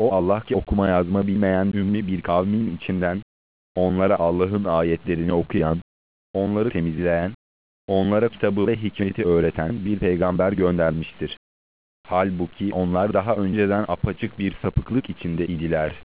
O Allah ki okuma yazma bilmeyen ümmi bir kavmin içinden, onlara Allah'ın ayetlerini okuyan, onları temizleyen, onlara kitabı ve hikmeti öğreten bir peygamber göndermiştir. Halbuki onlar daha önceden apaçık bir sapıklık içinde idiler.